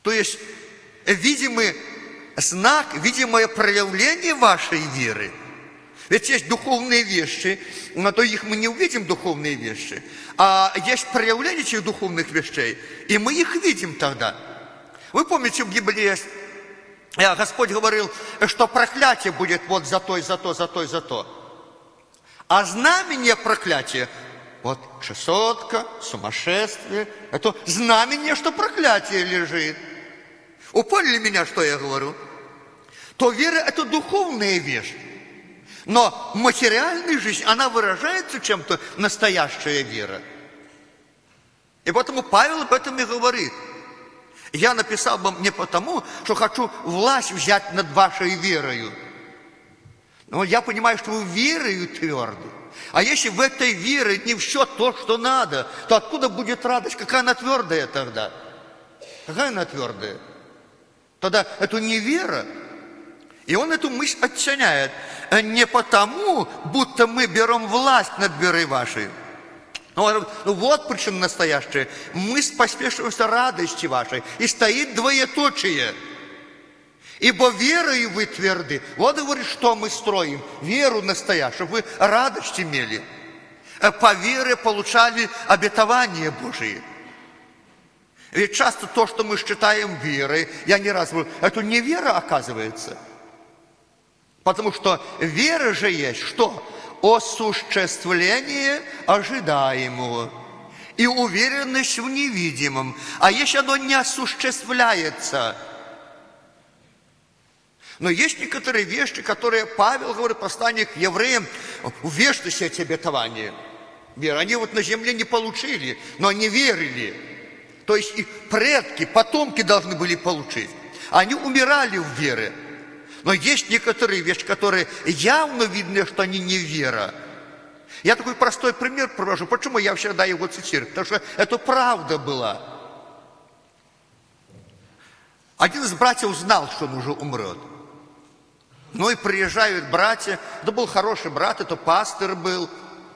То есть видимый знак, видимое проявление вашей веры. Ведь есть духовные вещи, но то их мы не увидим, духовные вещи, а есть проявление этих духовных вещей, и мы их видим тогда. Вы помните, в Библии есть, Господь говорил, что проклятие будет вот за то, и за то, за то, и за то. А знамение проклятия, вот чесотка, сумасшествие, это знамение, что проклятие лежит. Вы поняли меня, что я говорю? То вера – это духовная вещь. Но материальная жизнь, она выражается чем-то, настоящая вера. И поэтому Павел об этом и говорит. Я написал вам не потому, что хочу власть взять над вашей верою. Но я понимаю, что вы верою тверды. А если в этой вере не все то, что надо, то откуда будет радость? Какая она твердая тогда? Какая она твердая? Тогда это не вера. И он эту мысль оттеняет. Не потому, будто мы берем власть над верой вашей. Ну, вот причина настоящая. Мы поспешимся радости вашей. И стоит двоеточие. Ибо верою вы тверды. Вот говорит, что мы строим. Веру настоящую, чтобы вы радость имели. По вере получали обетования Божие. Ведь часто то, что мы считаем верой, я не раз говорю, это не вера оказывается. Потому что вера же есть что? Осуществление ожидаемого и уверенность в невидимом. А если оно не осуществляется? Но есть некоторые вещи, которые Павел говорит в послании к евреям, в вечности эти обетования. Вера. Они вот на земле не получили, но они верили. То есть их предки, потомки должны были получить. Они умирали в вере. Но есть некоторые вещи, которые явно видно, что они не вера. Я такой простой пример привожу. Почему я всегда его цитирую? Потому что это правда была. Один из братьев знал, что он уже умрет. Ну и приезжают братья. Это был хороший брат, это пастор был.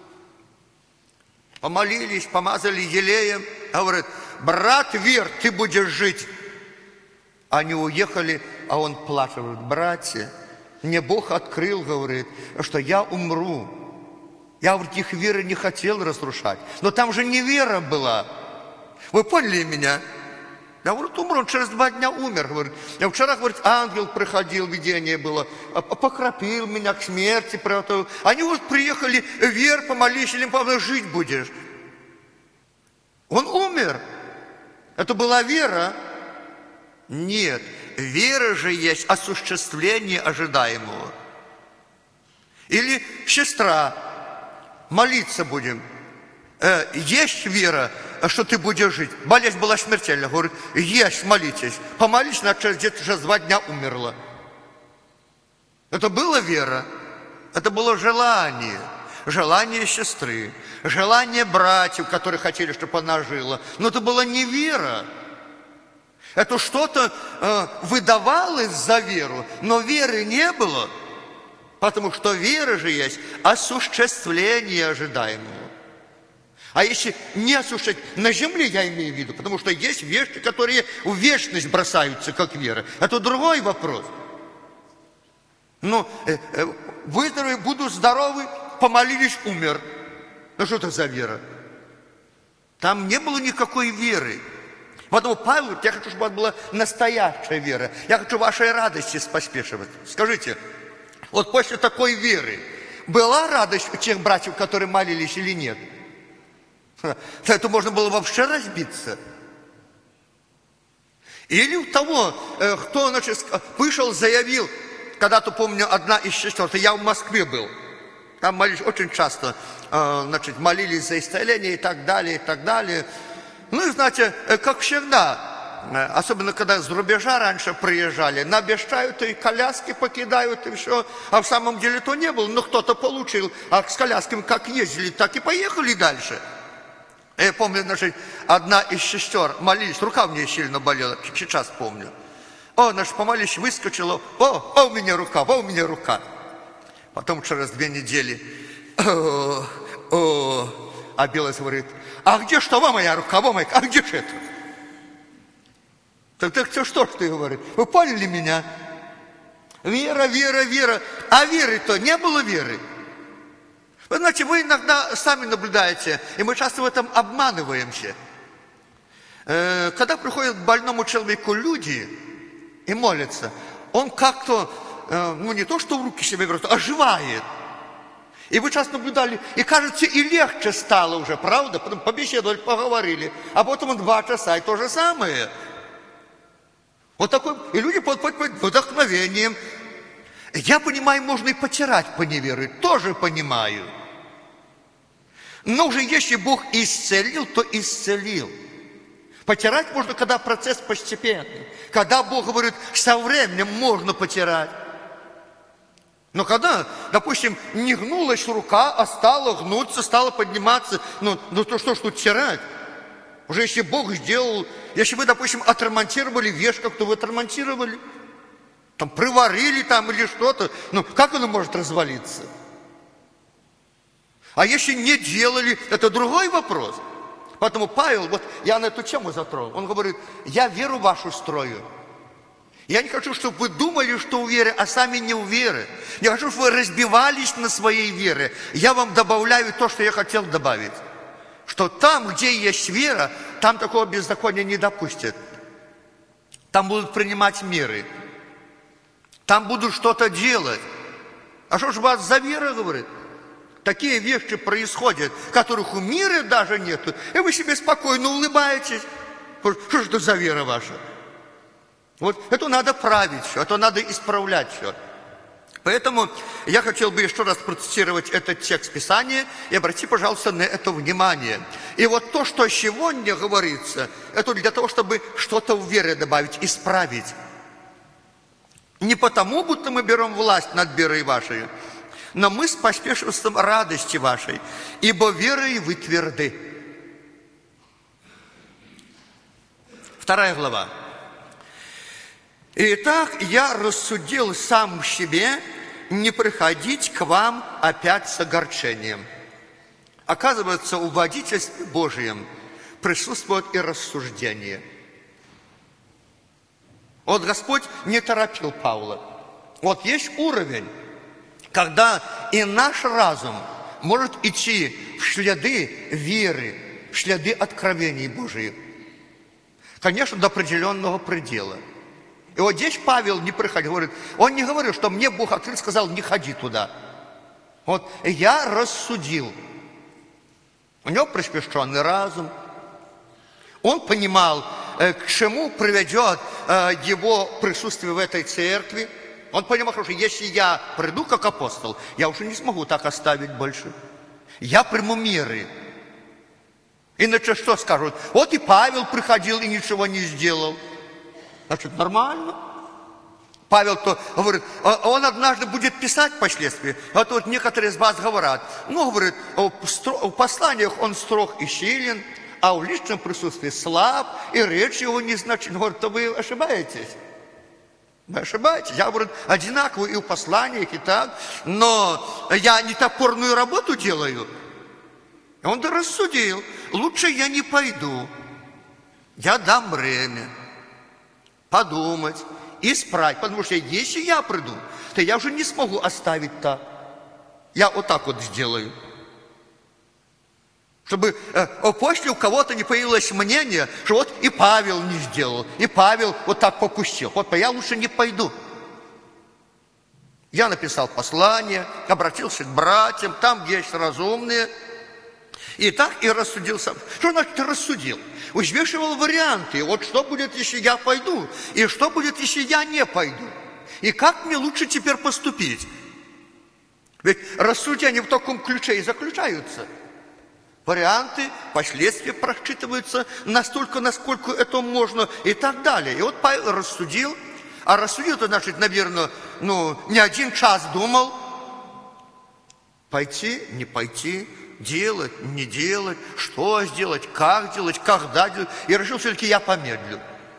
Помолились, помазали елеем. Говорит, брат, верь, ты будешь жить. Они уехали, а он плачет. Говорит, братья, мне Бог открыл, говорит, что я умру. Я, говорит, их веры не хотел разрушать. Но там же не вера была. Вы поняли меня? Я, говорит, умру, он через 2 дня умер. Говорит. Я вчера, говорит, ангел приходил, видение было, покропил меня к смерти. Приготовил. Они вот приехали, верь, помолись, или жить будешь. Он умер. Это была вера. Нет, вера же есть осуществление ожидаемого. Или сестра, молиться будем. Есть вера, что ты будешь жить. Болезнь была смертельная. Говорит, есть, молитесь. Помолись, значит, где-то уже 2 дня умерла. Это была вера. Это было желание. Желание сестры. Желание братьев, которые хотели, чтобы она жила. Но это была не вера. Это что-то выдавалось за веру, но веры не было, потому что вера же есть осуществление ожидаемого. А если не осуществлять, на земле я имею в виду, потому что есть вещи, которые в вечность бросаются, как вера. Это другой вопрос. Ну, выздоровею, буду здоровы, помолились, умер. Ну, что это за вера? Там не было никакой веры. Поэтому Павел говорит, я хочу, чтобы это была настоящая вера. Я хочу вашей радости поспешивать. Скажите, вот после такой веры была радость у тех братьев, которые молились, или нет? Это можно было вообще разбиться. Или у того, кто, значит, вышел, заявил, когда-то, помню, одна из сестер, я в Москве был, там молились очень часто, значит, молились за исцеление и так далее, и так далее. Ну и знаете, как всегда, особенно когда с рубежа раньше приезжали, наобещают и коляски покидают, и все. А в самом деле то не было, но кто-то получил. А с колясками как ездили, так и поехали дальше. Я помню, значит, одна из сестер молились, рука у нее сильно болела, сейчас помню. Значит, помолились, выскочила, у меня рука, у меня рука. Потом через 2 недели, а Белая говорит, а где что, моя рука, моя, а где же это? Так что ж ты говоришь? Вы поняли меня? Вера, вера, вера. А веры-то не было веры. Вы знаете, вы иногда сами наблюдаете, и мы часто в этом обманываемся. Когда приходят к больному человеку люди и молятся, он как-то, не то что в руки себе берет, оживает. И вы часто наблюдали, и кажется, и легче стало уже, правда? Потом побеседовали, поговорили, а потом 2 часа, и то же самое. Вот такой, и люди под вдохновением. Я понимаю, можно и потирать по неверию, тоже понимаю. Но уже если Бог исцелил, то исцелил. Потирать можно, когда процесс постепенный. Когда Бог говорит, со временем можно потирать. Но когда, допустим, не гнулась рука, а стала гнуться, стала подниматься, то что ж тут тирать? Уже если Бог сделал, если вы, допустим, отремонтировали вещь, как-то вы отремонтировали, там приварили там или что-то, как оно может развалиться? А если не делали, это другой вопрос. Поэтому Павел, вот я на эту тему затронул, он говорит, я веру вашу строю. Я не хочу, чтобы вы думали, что у веры, а сами не у веры. Я хочу, чтобы вы разбивались на своей вере. Я вам добавляю то, что я хотел добавить. Что там, где есть вера, там такого беззакония не допустят. Там будут принимать меры. Там будут что-то делать. А что ж у вас за вера, говорит? Такие вещи происходят, которых у мира даже нету. И вы себе спокойно улыбаетесь. Что ж это за вера ваша? Вот это надо править все, это надо исправлять все. Поэтому я хотел бы еще раз процитировать этот текст Писания и обрати, пожалуйста, на это внимание. И вот то, что сегодня говорится, это для того, чтобы что-то в вере добавить, исправить. Не потому, будто мы берем власть над верой вашей, но мы с поспешеством радости вашей, ибо верой вы тверды. 2 глава. Итак, я рассудил сам в себе не приходить к вам опять с огорчением. Оказывается, в водительстве Божьем присутствует и рассуждение. Вот Господь не торопил Павла. Вот есть уровень, когда и наш разум может идти в следы веры, в следы откровений Божьих. Конечно, до определенного предела. И вот здесь Павел не приходил, говорит, он не говорил, что мне Бог открыл, сказал, не ходи туда. Вот я рассудил. У него приспешенный разум. Он понимал, к чему приведет его присутствие в этой церкви. Он понимал, что если я приду как апостол, я уже не смогу так оставить больше. Я приму меры. Иначе что скажут? Вот и Павел приходил и ничего не сделал. Значит, нормально. Павел-то говорит, он однажды будет писать впоследствии. А то вот некоторые из вас говорят, говорит, в посланиях он строг и силен, а в личном присутствии слаб, и речь его незначительна. Говорит, то вы ошибаетесь. Вы ошибаетесь. Я, говорю, одинаково и в посланиях, и так, но я не топорную работу делаю. И он рассудил, лучше я не пойду. Я дам время подумать, исправить. Потому что если я приду, то я уже не смогу оставить так. Я вот так вот сделаю. Чтобы после у кого-то не появилось мнение, что вот и Павел не сделал, и Павел вот так попустил. Вот я лучше не пойду. Я написал послание, обратился к братьям, там есть разумные. И так и рассудил сам. Что значит рассудил? Взвешивал варианты. Вот что будет, если я пойду? И что будет, если я не пойду? И как мне лучше теперь поступить? Ведь рассуждения в таком ключе и заключаются. Варианты, последствия просчитываются настолько, насколько это можно, и так далее. И вот Павел рассудил. А рассудил, это значит, наверное, не 1 час думал. Пойти, не пойти, делать, не делать, что сделать, как делать, когда делать. И решил, все-таки я помедлю.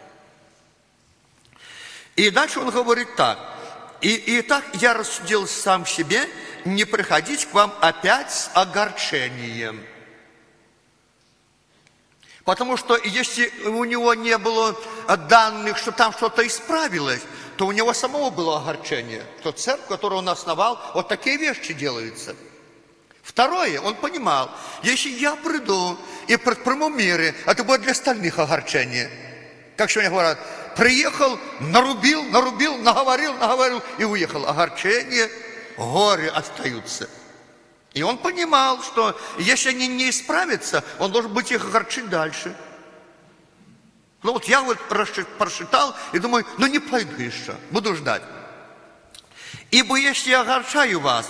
И дальше он говорит так. И так я рассудил сам себе, не приходить к вам опять с огорчением. Потому что если у него не было данных, что там что-то исправилось, то у него самого было огорчение, что церковь, которую он основал, вот такие вещи делаются. Второе, он понимал, если я приду и предприму меры, это будет для остальных огорчение. Как сегодня говорят, приехал, нарубил, наговорил и уехал. Огорчение, горе остаются. И он понимал, что если они не исправятся, он должен быть их огорчить дальше. Ну вот я вот просчитал и думаю, ну не пойду еще, буду ждать. Ибо если я огорчаю вас,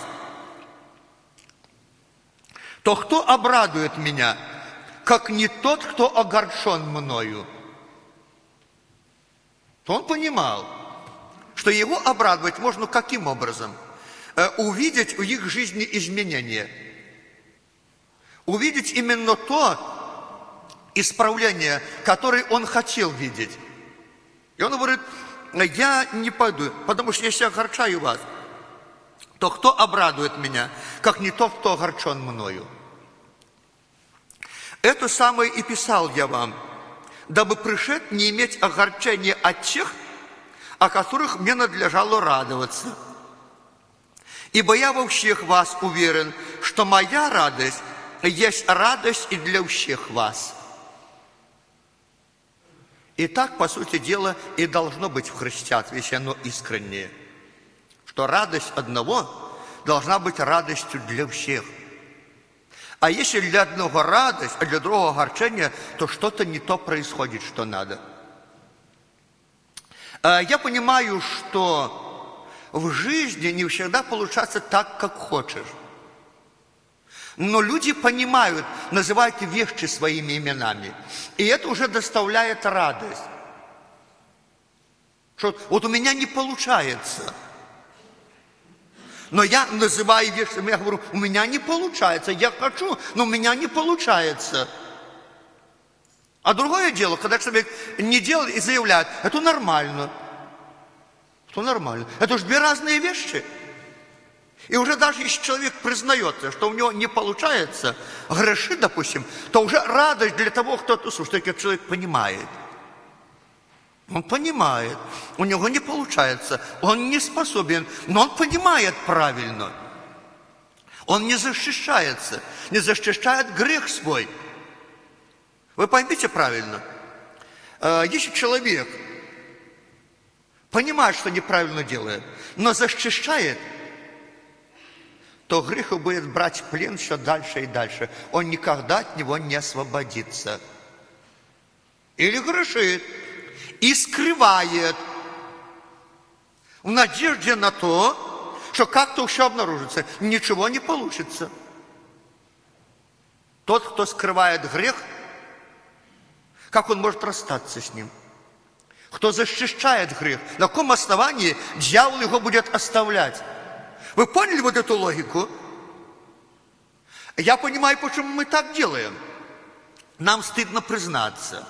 то кто обрадует меня, как не тот, кто огорчен мною? То он понимал, что его обрадовать можно каким образом? Увидеть в их жизни изменения. Увидеть именно то исправление, которое он хотел видеть. И он говорит, я не пойду, потому что если я огорчаю вас, то кто обрадует меня, как не тот, кто огорчен мною? Это самое и писал я вам, дабы пришед не иметь огорчения от тех, о которых мне надлежало радоваться. Ибо я во всех вас уверен, что моя радость есть радость и для всех вас. И так, по сути дела, и должно быть в христианстве, если оно искреннее. Что радость одного должна быть радостью для всех. А если для одного радость, а для другого огорчение, то что-то не то происходит, что надо. Я понимаю, что в жизни не всегда получается так, как хочешь. Но люди понимают, называют вещи своими именами. И это уже доставляет радость. Что вот у меня не получается. Но я называю вещи, я говорю, у меня не получается. Я хочу, но у меня не получается. А другое дело, когда человек не делает и заявляет, это нормально. Это нормально. Это же две разные вещи. И уже даже если человек признается, что у него не получается, грешит, допустим, то уже радость для того, кто это слушает, что человек понимает. Он понимает, у него не получается, он не способен, но он понимает правильно. Он не защищается, не защищает грех свой. Вы поймите правильно, если человек понимает, что неправильно делает, но защищает, то грех будет брать в плен все дальше и дальше. Он никогда от него не освободится. Или грешит и скрывает в надежде на то, что как-то все обнаружится. Ничего не получится. Тот, кто скрывает грех, как он может расстаться с ним? Кто защищает грех, на каком основании дьявол его будет оставлять? Вы поняли вот эту логику? Я понимаю, почему мы так делаем. Нам стыдно признаться.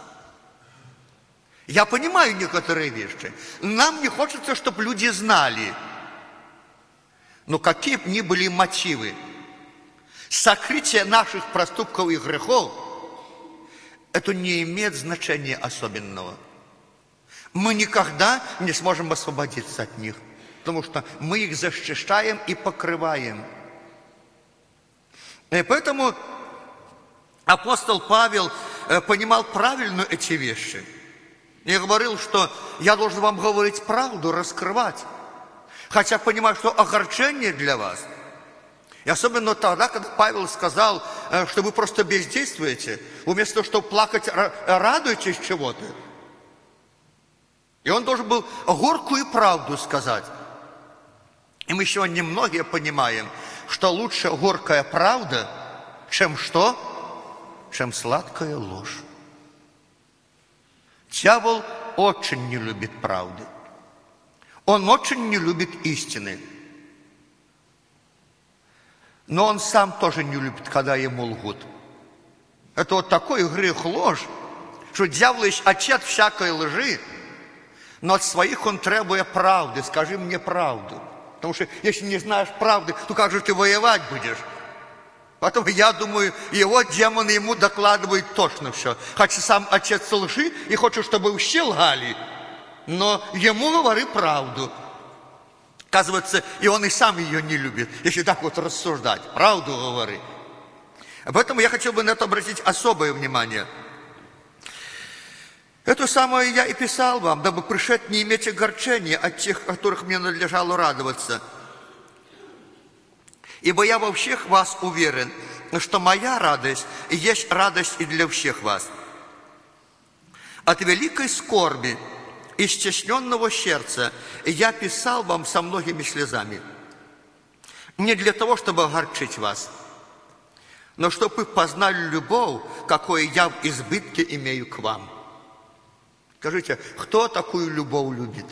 Я понимаю некоторые вещи. Нам не хочется, чтобы люди знали. Но какие бы ни были мотивы, сокрытие наших проступков и грехов, это не имеет значения особенного. Мы никогда не сможем освободиться от них, потому что мы их защищаем и покрываем. И поэтому апостол Павел понимал правильно эти вещи. И говорил, что я должен вам говорить правду, раскрывать. Хотя понимаю, что огорчение для вас. И особенно тогда, когда Павел сказал, что вы просто бездействуете, вместо того, чтобы плакать, радуетесь чего-то. И он должен был горькую правду сказать. И мы сегодня многие понимаем, что лучше горькая правда, чем что? Чем сладкая ложь. Дьявол очень не любит правды. Он очень не любит истины. Но он сам тоже не любит, когда ему лгут. Это вот такой грех ложь, что дьявол есть отец всякой лжи, но от своих он требует правды. Скажи мне правду. Потому что если не знаешь правды, то как же ты воевать будешь? Потом, я думаю, его демоны ему докладывают точно все. Хотя сам отец лжи и хочет, чтобы все лгали, но ему говори правду. Оказывается, и он и сам ее не любит, если так вот рассуждать. Правду говори. Поэтому я хотел бы на это обратить особое внимание. Это самое я и писал вам, дабы пришед не иметь огорчения от тех, которых мне надлежало радоваться. Ибо я во всех вас уверен, что моя радость есть радость и для всех вас. От великой скорби и стесненного сердца я писал вам со многими слезами. Не для того, чтобы огорчить вас, но чтобы вы познали любовь, какую я в избытке имею к вам. Скажите, кто такую любовь любит?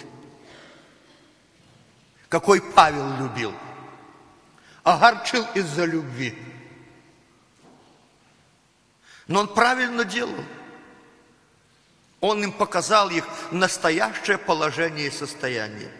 Какой Павел любил? Огорчил из-за любви. Но он правильно делал. Он им показал их настоящее положение и состояние.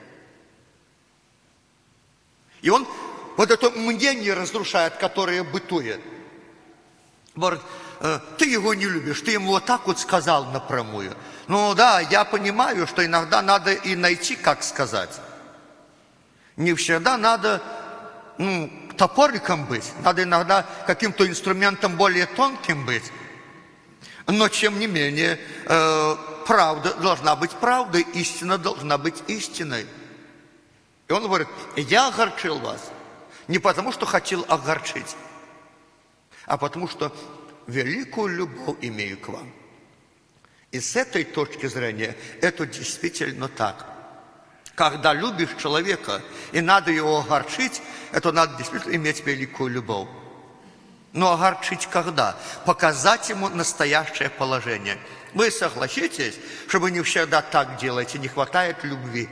И он вот это мнение разрушает, которое бытует. Говорит, ты его не любишь, ты ему вот так вот сказал напрямую. Ну да, я понимаю, что иногда надо и найти, как сказать. Не всегда надо топориком быть, надо иногда каким-то инструментом более тонким быть. Но, тем не менее, правда должна быть правдой, истина должна быть истиной. И он говорит, я огорчил вас не потому, что хотел огорчить, а потому, что великую любовь имею к вам. И с этой точки зрения это действительно так. Когда любишь человека и надо его огорчить, это надо действительно иметь великую любовь. Но огорчить когда? Показать ему настоящее положение. Вы согласитесь, что вы не всегда так делаете, не хватает любви.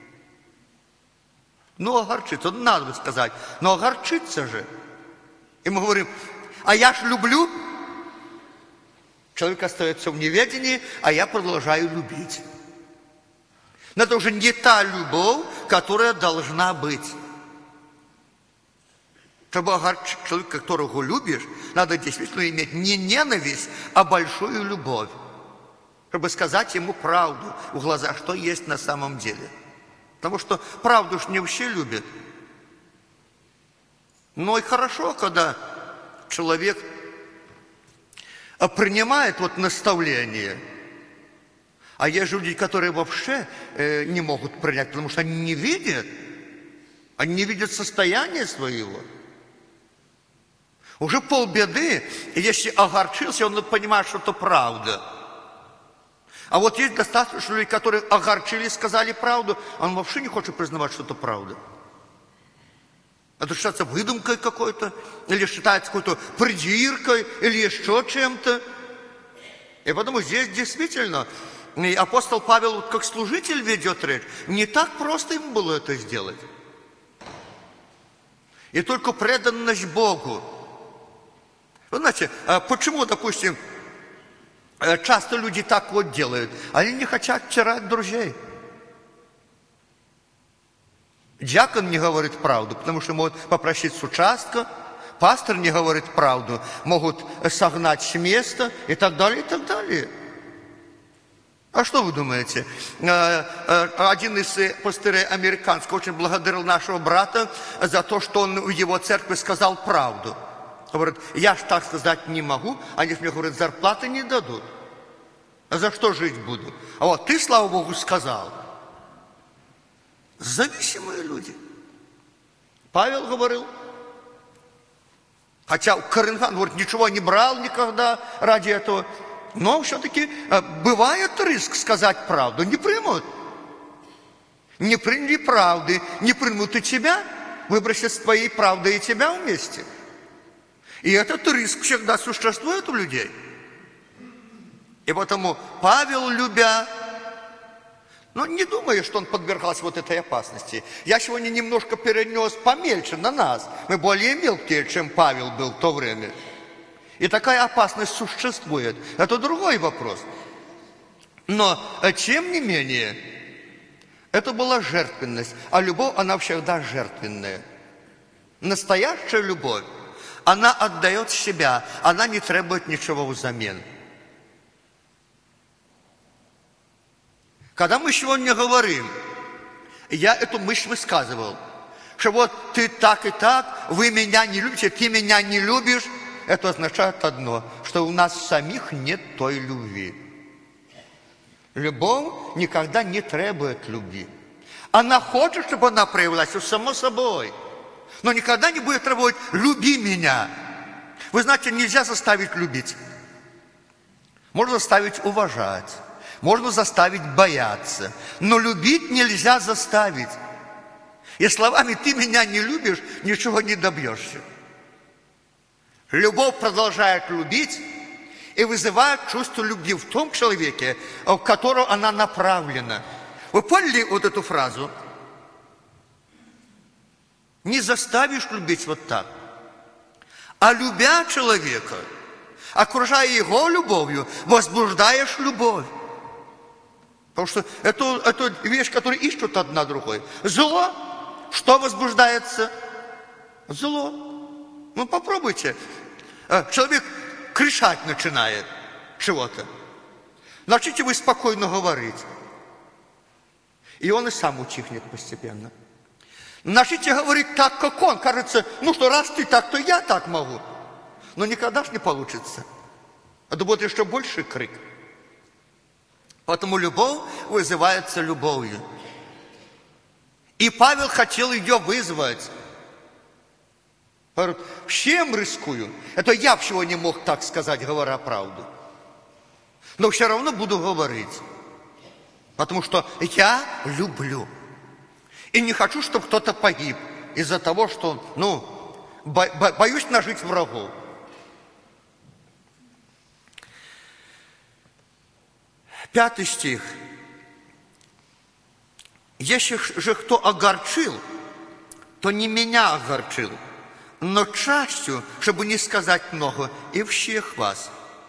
Ну, огорчиться, надо сказать, но огорчиться же. И мы говорим, а я ж люблю. Человек остается в неведении, а я продолжаю любить. Но это уже не та любовь, которая должна быть. Чтобы огорчить человека, которого любишь, надо действительно иметь не ненависть, а большую любовь. Чтобы сказать ему правду в глаза, что есть на самом деле. Потому что правду ж не все любят. Но и хорошо, когда человек принимает вот наставление. А есть люди, которые вообще не могут принять, потому что они не видят состояние своего. Уже полбеды, если огорчился, он понимает, что это правда. А вот есть достаточно людей, которые огорчились, сказали правду, а он вообще не хочет признавать, что это правда. Это считается выдумкой какой-то, или считается какой-то придиркой, или еще чем-то. И потому здесь действительно апостол Павел, как служитель, ведет речь. Не так просто ему было это сделать. И только преданность Богу. Вы знаете, почему, допустим, часто люди так вот делают? Они не хотят терять друзей. Диакон не говорит правду, потому что могут попросить с участка. Пастор не говорит правду, могут согнать с места и так далее, и так далее. А что вы думаете? Один из пастырей американских очень благодарил нашего брата за то, что он в его церкви сказал правду. Говорит, я ж так сказать не могу, они мне говорят, зарплаты не дадут. А за что жить буду? А вот ты, слава Богу, сказал. Зависимые люди. Павел говорил, хотя Коринфян, говорит, ничего не брал никогда ради этого, но все-таки бывает риск сказать правду. Не примут. Не приняли правды, не примут и тебя, выбросят с твоей правдой и тебя вместе. И этот риск всегда существует у людей. И потому Павел, любя, но не думаю, что он подвергался вот этой опасности. Я сегодня немножко перенес помельче на нас. Мы более мелкие, чем Павел был в то время. И такая опасность существует. Это другой вопрос. Но, тем не менее, это была жертвенность. А любовь, она всегда жертвенная. Настоящая любовь, Она отдает себя, она не требует ничего взамен. Когда мы сегодня говорим, я эту мысль высказывал, что вот ты так и так, вы меня не любите, ты меня не любишь, это означает одно, что у нас самих нет той любви. Любовь никогда не требует любви. Она хочет, чтобы она проявилась, само собой, но никогда не будет требовать «люби меня». Вы знаете, нельзя заставить любить. Можно заставить уважать, можно заставить бояться, но любить нельзя заставить. И словами «ты меня не любишь» ничего не добьешься. Любовь продолжает любить и вызывает чувство любви в том человеке, в которого она направлена. Вы поняли вот эту фразу? Не заставишь любить вот так. А любя человека, окружая его любовью, возбуждаешь любовь. Потому что это вещь, которую ищут одна другой. Зло. Что возбуждается? Зло. Ну, попробуйте. Человек кричать начинает чего-то. Начните вы спокойно говорить. И он и сам утихнет постепенно. Начните говорить так, как он. Кажется, ну что, раз ты так, то я так могу. Но никогда ж не получится. Это будет еще больше крик. Поэтому любовь вызывается любовью. И Павел хотел ее вызвать. Говорит, всем рискую. Это я всего не мог так сказать, говоря правду. Но все равно буду говорить. Потому что я люблю. И не хочу, чтобы кто-то погиб из-за того, что, боюсь нажить врагов. Пятый стих. Если же кто огорчил, то не меня огорчил, но частью, чтобы не сказать много, и всех вас.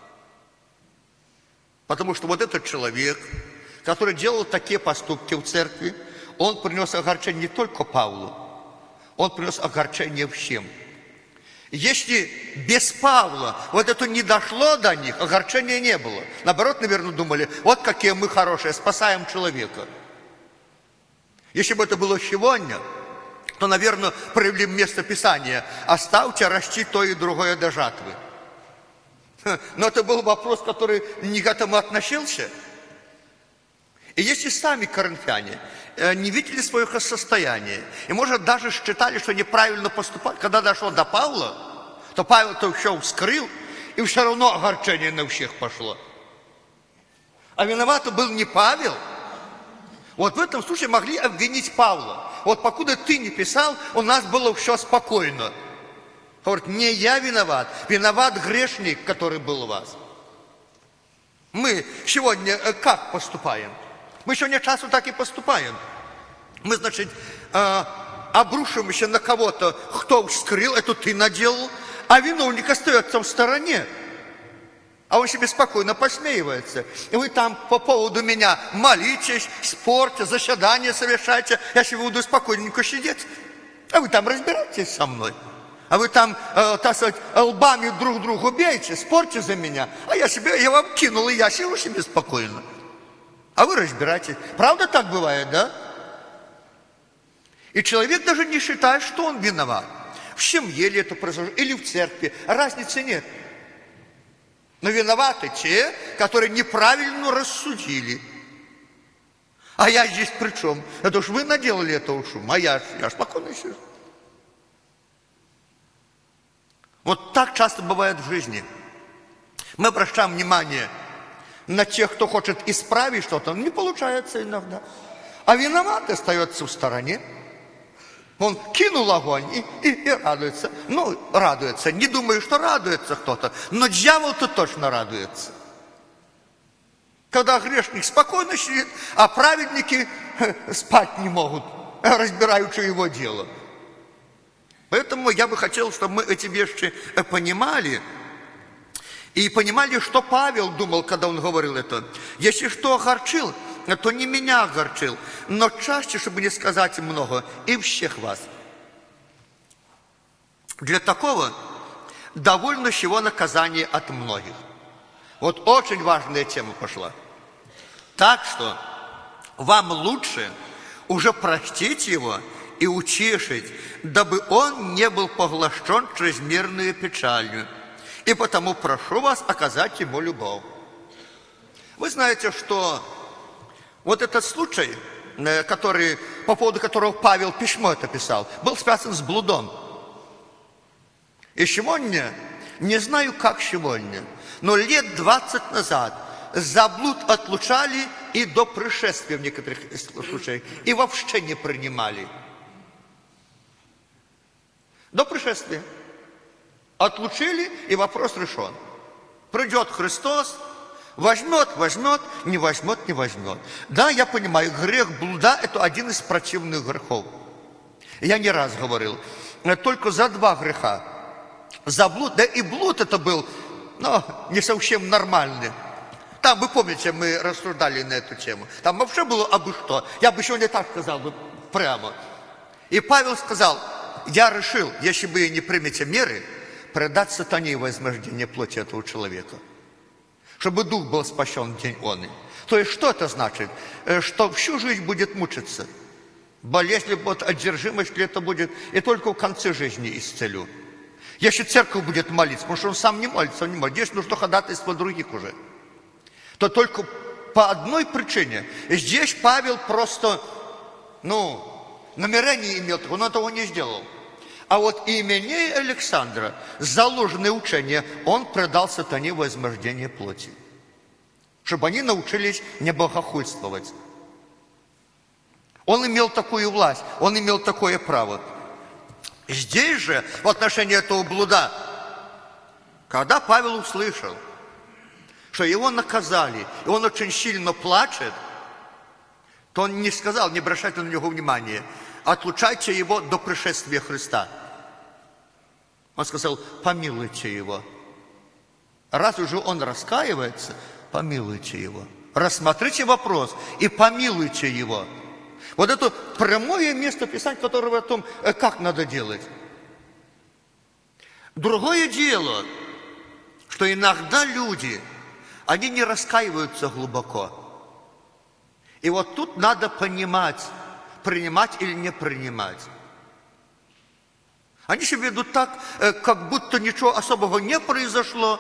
Потому что вот этот человек, который делал такие поступки в церкви, он принес огорчение не только Павлу, он принес огорчение всем. Если без Павла вот это не дошло до них, огорчения не было. Наоборот, наверное, думали, вот какие мы хорошие, спасаем человека. Если бы это было сегодня, то, наверное, провели место Писания. Оставьте расти то и другое до жатвы. Но это был вопрос, который не к этому относился. И если сами коринфяне не видели своего состояния, и, может, даже считали, что неправильно поступали, когда дошло до Павла, то Павел-то все вскрыл, и все равно огорчение на всех пошло. А виноват был не Павел. Вот в этом случае могли обвинить Павла. Вот покуда ты не писал, у нас было все спокойно. Говорит, не я виноват, виноват грешник, который был у вас. Мы сегодня как поступаем? Мы сегодня часто так и поступаем. Мы, значит, обрушимся на кого-то, кто вскрыл, это ты наделал, а виновник остается в стороне. А он себе спокойно посмеивается. И вы там по поводу меня молитесь, спорьте, заседания совершайте. Я себе буду спокойненько сидеть. А вы там разбирайтесь со мной. А вы там, так сказать, лбами друг другу бейте, спорьте за меня. А я вам кинул, и я сижу себе спокойно. А вы разбирайтесь. Правда так бывает, да? И человек даже не считает, что он виноват. В семье ли это произошло, или в церкви. Разницы нет. Но виноваты те, которые неправильно рассудили. А я здесь при чем? Это уж вы наделали этого шума, а я спокойно сижу. Вот так часто бывает в жизни. Мы обращаем внимание на тех, кто хочет исправить что-то, не получается иногда. А виноватый остается в стороне. Он кинул огонь и радуется. Ну, радуется. Не думаю, что радуется кто-то. Но дьявол-то точно радуется. Когда грешник спокойно сидит, а праведники спать не могут, разбираются его дело. Поэтому я бы хотел, чтобы мы эти вещи понимали. И понимали, что Павел думал, когда он говорил это. Если что огорчил, то не меня огорчил, но чаще, чтобы не сказать много, и всех вас. Для такого довольно чего наказание от многих. Вот очень важная тема пошла. Так что вам лучше уже простить его и утешить, дабы он не был поглощен чрезмерную печалью. И потому прошу вас оказать ему любовь. Вы знаете, что вот этот случай, по поводу которого Павел письмо это писал, был связан с блудом. И сегодня, не знаю, как сегодня, но лет 20 назад за блуд отлучали и до пришествия в некоторых случаях, и вообще не принимали. До пришествия. Отлучили, и вопрос решен. Придет Христос, возьмет, не возьмет, не возьмет. Да, я понимаю, грех блуда – это один из противных грехов. Я не раз говорил, только за 2 греха. За блуд, да и блуд это был, не совсем нормальный. Там, вы помните, мы рассуждали на эту тему. Там вообще было абы что. Я бы сегодня так сказал бы прямо. И Павел сказал, я решил, если вы не примете меры, предать сатане возмождение плоти этого человека. Чтобы дух был спасен в день он. То есть, что это значит? Что всю жизнь будет мучиться. Болезнь, вот одержимость, это будет, и только в конце жизни исцелю. Если церковь будет молиться, потому что он сам не молится, здесь нужно ходатайство других уже, то только по одной причине. Здесь Павел просто, намерение имел, он этого не сделал. А вот Именея Александра, за ложное учение, он предал сатане возмождение плоти. Чтобы они научились не богохульствовать. Он имел такую власть, он имел такое право. Здесь же, в отношении этого блуда, когда Павел услышал, что его наказали, и он очень сильно плачет, то он не сказал, не обращайте на него внимания, отлучайте его до пришествия Христа. Он сказал, помилуйте его. Раз уже он раскаивается, помилуйте его. Рассмотрите вопрос и помилуйте его. Вот это прямое место Писания, которое о том, как надо делать. Другое дело, что иногда люди, они не раскаиваются глубоко. И вот тут надо понимать, принимать или не принимать. Они себя ведут так, как будто ничего особого не произошло.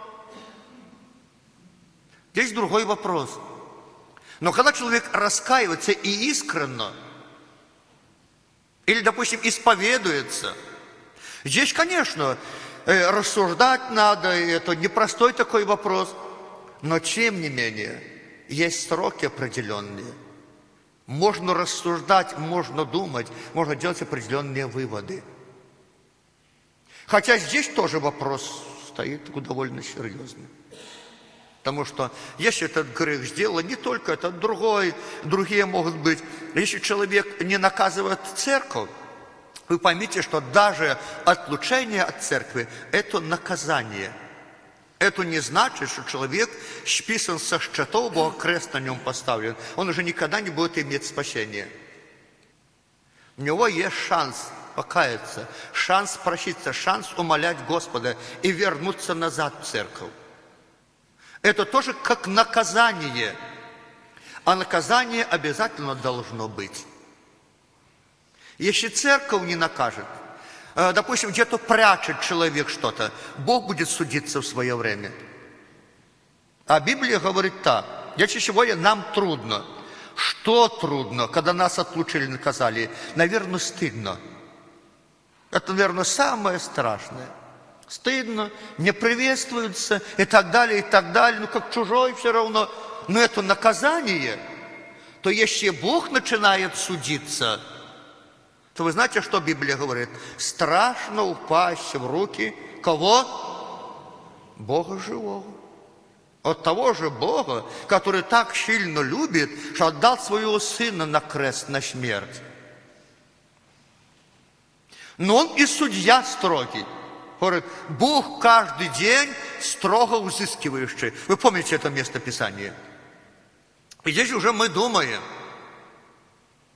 Здесь другой вопрос. Но когда человек раскаивается и искренно, или, допустим, исповедуется, здесь, конечно, рассуждать надо, и это непростой такой вопрос, но, тем не менее, есть сроки определенные. Можно рассуждать, можно думать, можно делать определенные выводы. Хотя здесь тоже вопрос стоит довольно серьезный. Потому что если этот грех сделал, не только этот, другие могут быть. Если человек не наказывает церковь, вы поймите, что даже отлучение от церкви – это наказание. Это не значит, что человек списан со счетов, Бог крест на нем поставлен. Он уже никогда не будет иметь спасения. У него есть шанс покаяться, шанс прощиться, шанс умолять Господа и вернуться назад в церковь. Это тоже как наказание. А наказание обязательно должно быть. Если церковь не накажет, допустим, где-то прячет человек что-то, Бог будет судиться в свое время. А Библия говорит так. Если сегодня нам трудно. Что трудно, когда нас отлучили, наказали? Наверное, стыдно. Это, наверное, самое страшное. Стыдно, не приветствуется и так далее, как чужой все равно. Но это наказание. То если Бог начинает судиться, то вы знаете, что Библия говорит? Страшно упасть в руки кого? Бога живого. От того же Бога, который так сильно любит, что отдал своего Сына на крест, на смерть. Но Он и судья строгий. Говорит, Бог каждый день строго взыскивающий. Вы помните это место Писания? И здесь уже мы думаем,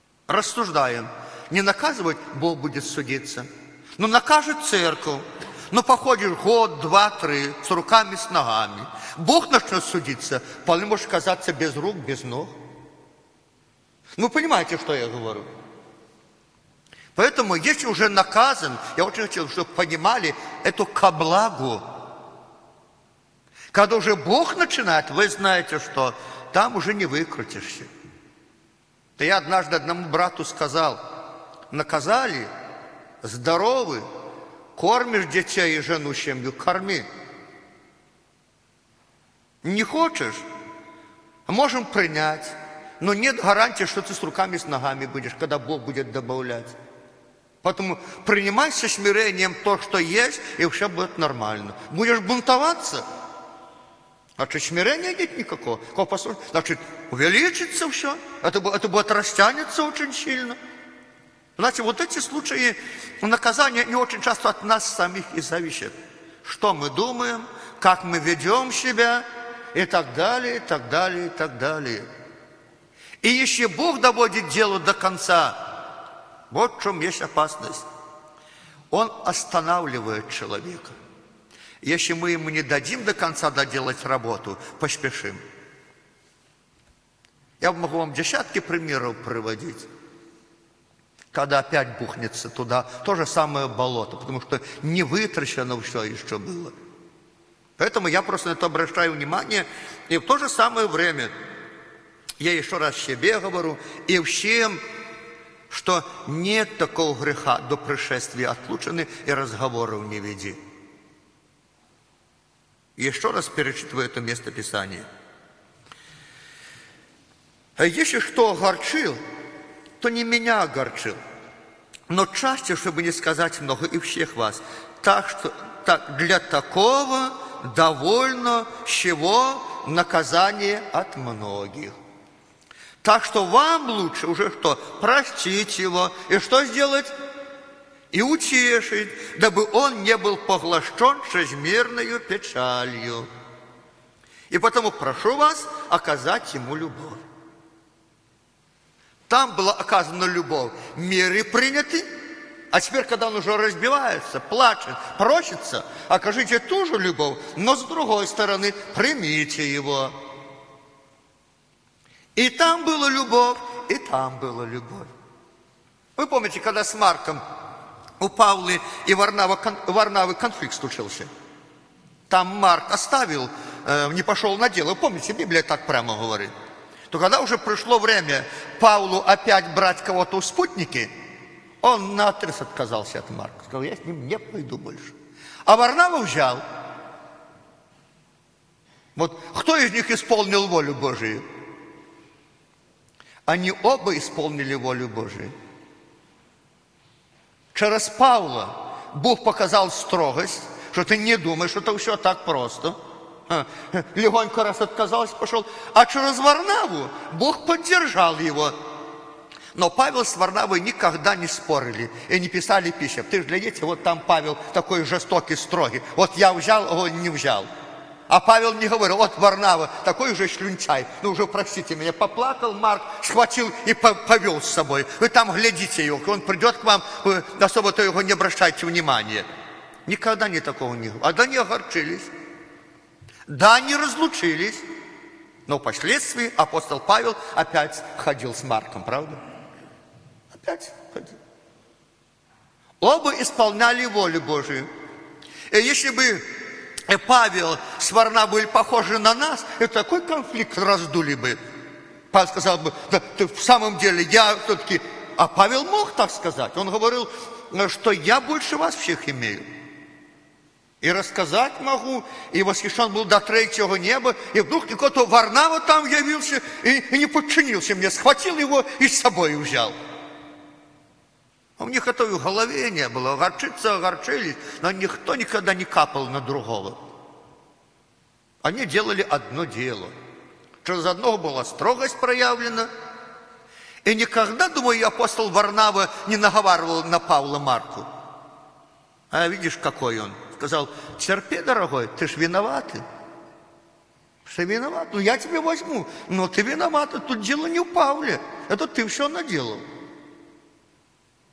рассуждаем. Не наказывать Бог будет судиться, но накажет церковь. Но походишь год, два, три, с руками, с ногами. Бог начнет судиться, вполне может казаться без рук, без ног. Вы понимаете, что я говорю? Поэтому, если уже наказан, я очень хотел, чтобы понимали, это ко благу. Когда уже Бог начинает, вы знаете, что там уже не выкрутишься. Да я однажды одному брату сказал, наказали, здоровый, кормишь детей и жену семью, корми. Не хочешь? Можем принять, но нет гарантии, что ты с руками и с ногами будешь, когда Бог будет добавлять. Поэтому принимай со смирением то, что есть, и все будет нормально. Будешь бунтоваться, значит, смирения нет никакого. Значит, увеличится все, это будет растянется очень сильно. Знаете, вот эти случаи наказания не очень часто от нас самих и зависят. Что мы думаем, как мы ведем себя, и так далее, и так далее, и так далее. И если Бог доводит дело до конца, вот в чем есть опасность. Он останавливает человека. Если мы ему не дадим до конца доделать работу, поспешим. Я могу вам десятки примеров приводить. Когда опять бухнется туда, то же самое болото, потому что не вытрачено все еще было. Поэтому я просто на это обращаю внимание. И в то же самое время, я еще раз себе говорю, и всем, что нет такого греха до пришествия отлучены, и разговоров не веди. Еще раз перечитываю это место Писания. А если что огорчил, то не меня огорчил, но чаще, чтобы не сказать много, и всех вас. Так для такого довольно чего наказание от многих. Так что вам лучше уже что? Простить его. И что сделать? И утешить, дабы он не был поглощен чрезмерною печалью. И потому прошу вас оказать ему любовь. Там была оказана любовь, меры приняты, а теперь, когда он уже разбивается, плачет, просится, окажите ту же любовь, но с другой стороны примите его. И там была любовь, и там была любовь. Вы помните, когда с Марком у Павла и Варнавы конфликт случился? Там Марк оставил, не пошел на дело. Вы помните, Библия так прямо говорит. То когда уже пришло время Павлу опять брать кого-то в спутники, он наотрез отказался от Марка. Сказал, я с ним не пойду больше. А Варнава взял. Вот кто из них исполнил волю Божию? Они оба исполнили волю Божию. Через Павла Бог показал строгость, что ты не думаешь, что это все так просто. Легонько раз отказался, пошел. А через Варнаву Бог поддержал его. Но Павел с Варнавой никогда не спорили и не писали писем. Ты же глядите, вот там Павел такой жестокий, строгий. Вот я взял, а он не взял. А Павел не говорил, вот Варнава такой же шлюнчай. Ну уже простите меня, поплакал Марк, схватил и повел с собой. Вы там глядите его, он придет к вам, вы особо-то его не обращайте внимания. Никогда не такого не было. А да не огорчились. Да, они разлучились, но впоследствии апостол Павел опять ходил с Марком, правда? Опять ходил. Оба исполняли волю Божию. И если бы Павел с Варнавой были похожи на нас, это такой конфликт раздули бы. Павел сказал бы, да ты в самом деле, я все-таки... А Павел мог так сказать. Он говорил, что я больше вас всех имею. И рассказать могу, и восхищен был до третьего неба, и вдруг какой-то Варнава там явился и не подчинился мне, схватил его и с собой взял. А у них это в голове не было, огорчиться огорчились, но никто никогда не капал на другого. Они делали одно дело. Через одного была строгость проявлена, и никогда, думаю, апостол Варнава не наговаривал на Павла Марку. А видишь, какой он. Сказал, терпи, дорогой, ты ж виноватый. Что виноват? Ну, я тебе возьму. Но ты виноват, тут дело не в Павле. Это ты все наделал.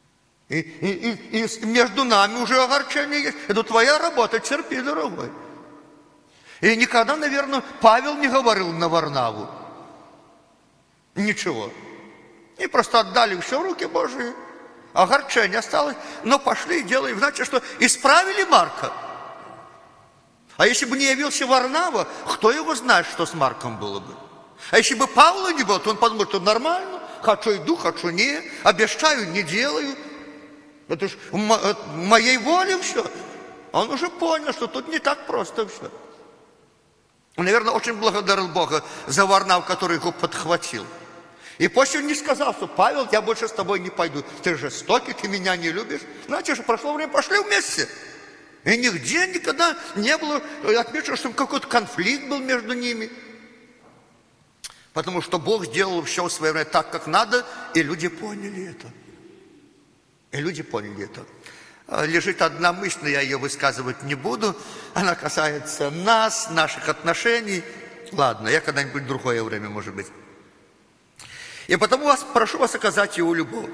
И между нами уже огорчение есть. Это твоя работа, терпи, дорогой. И никогда, наверное, Павел не говорил на Варнаву. Ничего. И просто отдали все в руки Божьи. Огорчение осталось. Но пошли и делали. Значит, что исправили Марка. А если бы не явился Варнава, кто его знает, что с Марком было бы? А если бы Павла не было, то он подумал, что нормально. Хочу иду, хочу не. Обещаю, не делаю. Это ж в моей воле все. Он уже понял, что тут не так просто все. Он, наверное, очень благодарил Бога за Варнаву, который его подхватил. И после он не сказал, что Павел, я больше с тобой не пойду. Ты жестокий, ты меня не любишь. Значит, что прошло время, пошли вместе. И нигде никогда не было отмечено, что какой-то конфликт был между ними. Потому что Бог сделал все в свое время так, как надо, и люди поняли это. И люди поняли это. Лежит одна мысль, но я ее высказывать не буду. Она касается нас, наших отношений. Ладно, я когда-нибудь в другое время, может быть. И потому прошу вас оказать ему любовь.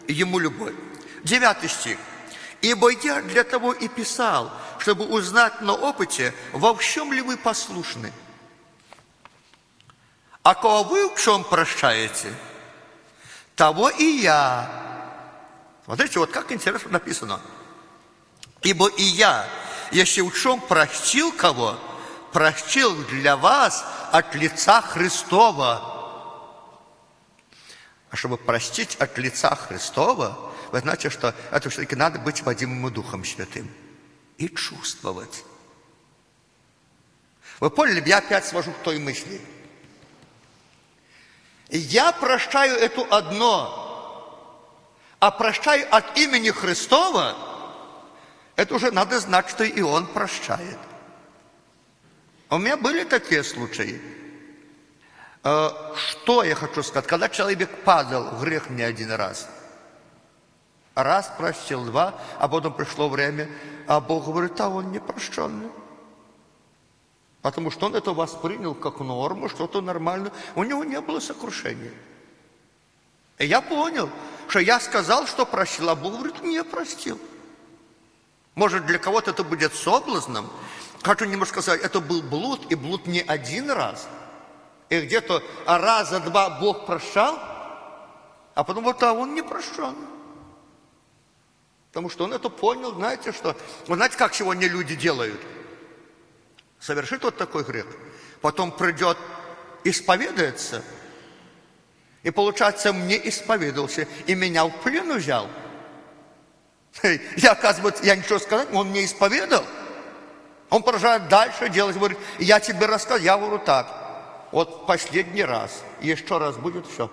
9 стих. «Ибо я для того и писал, чтобы узнать на опыте, во всем ли вы послушны. А кого вы в чем прощаете, того и я». Смотрите, вот как интересно написано. «Ибо и я, если в чем простил кого, простил для вас от лица Христова». А чтобы простить от лица Христова, вы знаете, что это все-таки надо быть водимым Духом Святым и чувствовать. Вы поняли? Я опять свожу к той мысли. Я прощаю это одно, а прощаю от имени Христова, это уже надо знать, что и Он прощает. У меня были такие случаи. Что я хочу сказать? Когда человек падал в грех не один раз. Раз простил, 2, а потом пришло время, а Бог говорит, а он не прощенный. Потому что он это воспринял как норму, что-то нормально. У него не было сокрушения. И я понял, что я сказал, что прощил, а Бог говорит, не простил. Может, для кого-то это будет соблазном. Хочу немножко сказать, это был блуд, и блуд не один раз. И где-то раза 2 Бог прощал, а потом вот он не прощен. Потому что он это понял, знаете что? Вы знаете, как сегодня люди делают? Совершит вот такой грех, потом придет, исповедается, и получается, мне исповедовался, и меня в плен взял. Я, оказывается, я ничего сказать, он мне исповедал. Он продолжает дальше делать, говорит, я тебе рассказал, я говорю так. Вот последний раз, еще раз будет, все.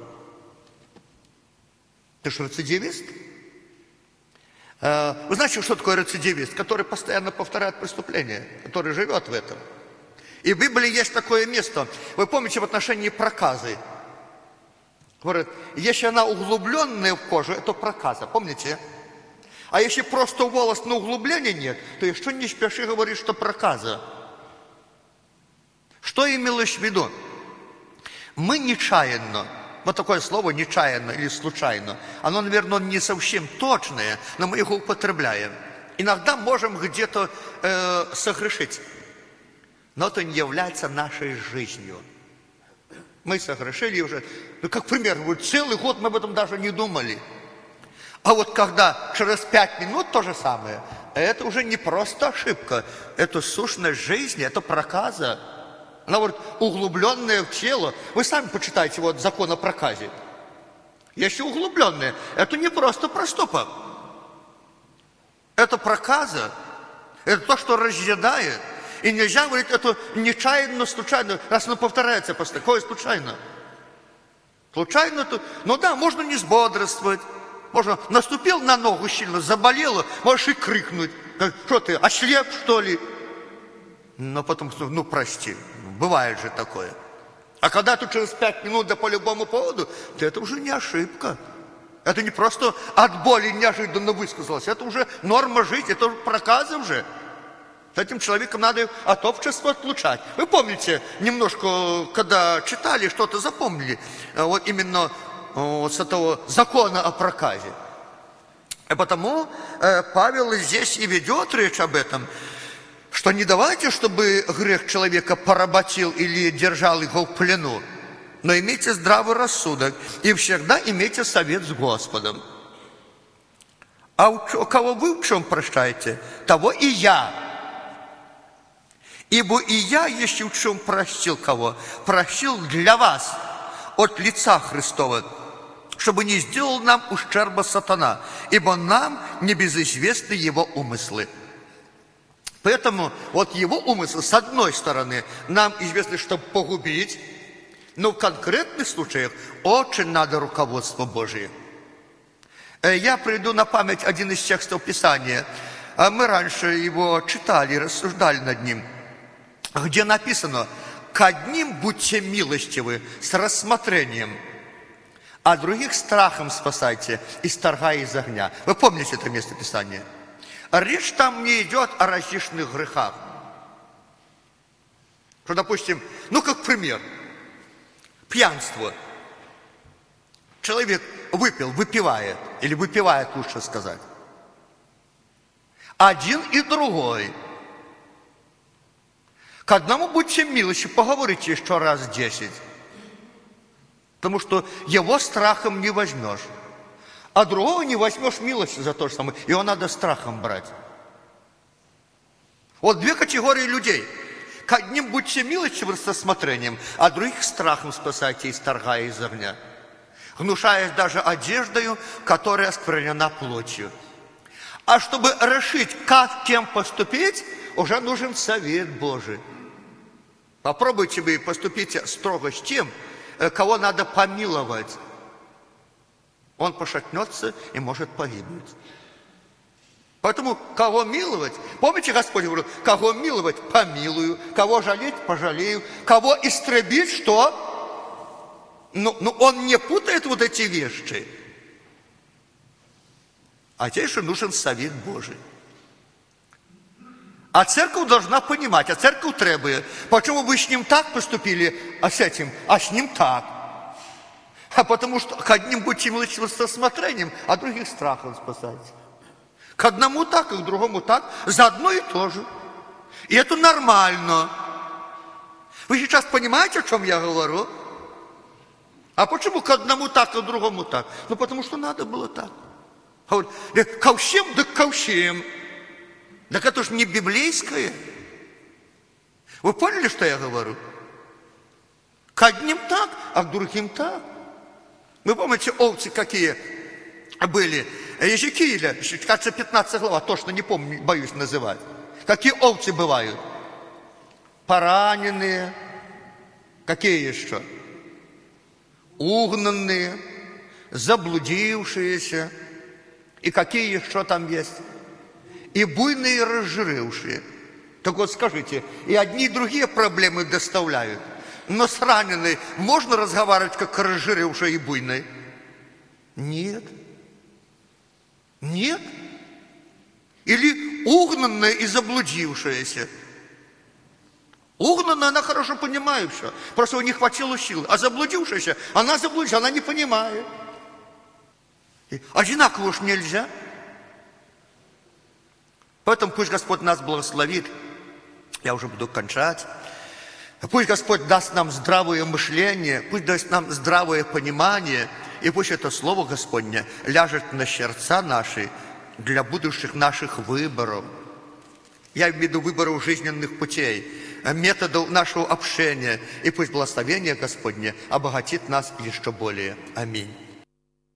Ты же рецидивист? Вы знаете, что такое рецидивист? Который постоянно повторяет преступление, который живет в этом. И в Библии есть такое место. Вы помните в отношении проказы? Говорит, если она углубленная в кожу, это проказа, помните? А если просто волос на углубление нет, то еще не спеши говорить, что проказа. Что имелось в виду? Мы нечаянно, вот такое слово нечаянно или случайно, оно, наверное, не совсем точное, но мы его употребляем. Иногда можем где-то согрешить, но это не является нашей жизнью. Мы согрешили уже, как пример, целый год мы об этом даже не думали. А вот когда через 5 минут то же самое, это уже не просто ошибка, это сущность жизни, это проказа. Она говорит, углубленная в тело. Вы сами почитайте вот закон о проказе. Если углубленная, это не просто проступок. Это проказа. Это то, что разъедает. И нельзя говорить, это нечаянно, случайно. Раз оно повторяется просто. Какое случайно? Случайно то... Ну да, можно не сбодрствовать. Можно наступил на ногу сильно, заболело, можешь и крикнуть. Что ты, ослеп, что ли? Но потом, ну прости, бывает же такое. А когда тут через 5 минут да по любому поводу, то это уже не ошибка. Это не просто от боли неожиданно высказалось, это уже норма жизни, это уже проказы уже. С этим человеком надо от общества отлучать. Вы помните, немножко, когда читали, что-то запомнили, вот именно вот с этого закона о проказе. И потому Павел здесь и ведет речь об этом, что не давайте, чтобы грех человека поработил или держал его в плену, но имейте здравый рассудок и всегда имейте совет с Господом. А кого вы в чем прощаете, того и я. Ибо и я, если в чем простил кого, простил для вас от лица Христова, чтобы не сделал нам ущерба сатана, ибо нам не безызвестны его умыслы. Поэтому вот его умысл, с одной стороны, нам известно, чтобы погубить, но в конкретных случаях очень надо руководство Божие. Я приведу на память один из текстов Писания. Мы раньше его читали, рассуждали над ним, где написано: «К одним будьте милостивы с рассмотрением, а других страхом спасайте, исторгая из огня». Вы помните это место Писания? Речь там не идет о различных грехах. Что, допустим, как пример, пьянство. Человек выпивает, или выпивает, лучше сказать. Один и другой. К одному будьте милостивы, поговорите еще раз 10. Потому что его страхом не возьмешь. А другого не возьмешь милостью за то же самое. Его надо страхом брать. Вот две категории людей. К одним будьте милостивы с рассмотрением, а других страхом спасайте, исторгая из огня. Гнушаясь даже одеждою, которая осквернена плотью. А чтобы решить, как кем поступить, уже нужен совет Божий. Попробуйте вы поступить строго с тем, кого надо помиловать. Он пошатнется и может погибнуть. Поэтому кого миловать, помните, Господь говорил, кого миловать, помилую, кого жалеть, пожалею, кого истребить, что? Он не путает вот эти вещи. А здесь же нужен совет Божий. А церковь должна понимать, а церковь требует, почему вы с ним так поступили, а с этим, а с ним так. А потому что к одним будьте милостивы с рассмотрением, а других страхом спасайте. К одному так, и к другому так, заодно и то же. И это нормально. Вы сейчас понимаете, о чем я говорю? А почему к одному так, а к другому так? Потому что надо было так. А вот, ко всем, да ко всем. Так это же не библейское. Вы поняли, что я говорю? К одним так, а к другим так. Вы помните, овцы какие были? Езекииля, кажется, 15 глава, точно не помню, боюсь называть. Какие овцы бывают? Пораненные. Какие еще? Угнанные, заблудившиеся. И какие еще там есть? И буйные, и разжиревшие. Так вот скажите, и одни, и другие проблемы доставляют. Но с раненой можно разговаривать, как разжиревшей и буйной? Нет. Нет. Или угнанная и заблудившаяся. Угнанная, она хорошо понимает все. Просто у нее не хватило сил. А заблудившаяся, она заблудилась, она не понимает. И одинаково уж нельзя. Поэтому пусть Господь нас благословит. Я уже буду кончать. Пусть Господь даст нам здравое мышление, пусть даст нам здравое понимание, и пусть это Слово Господне ляжет на сердца наши для будущих наших выборов. Я имею в виду выборов жизненных путей, методов нашего общения, и пусть благословение Господне обогатит нас еще более. Аминь.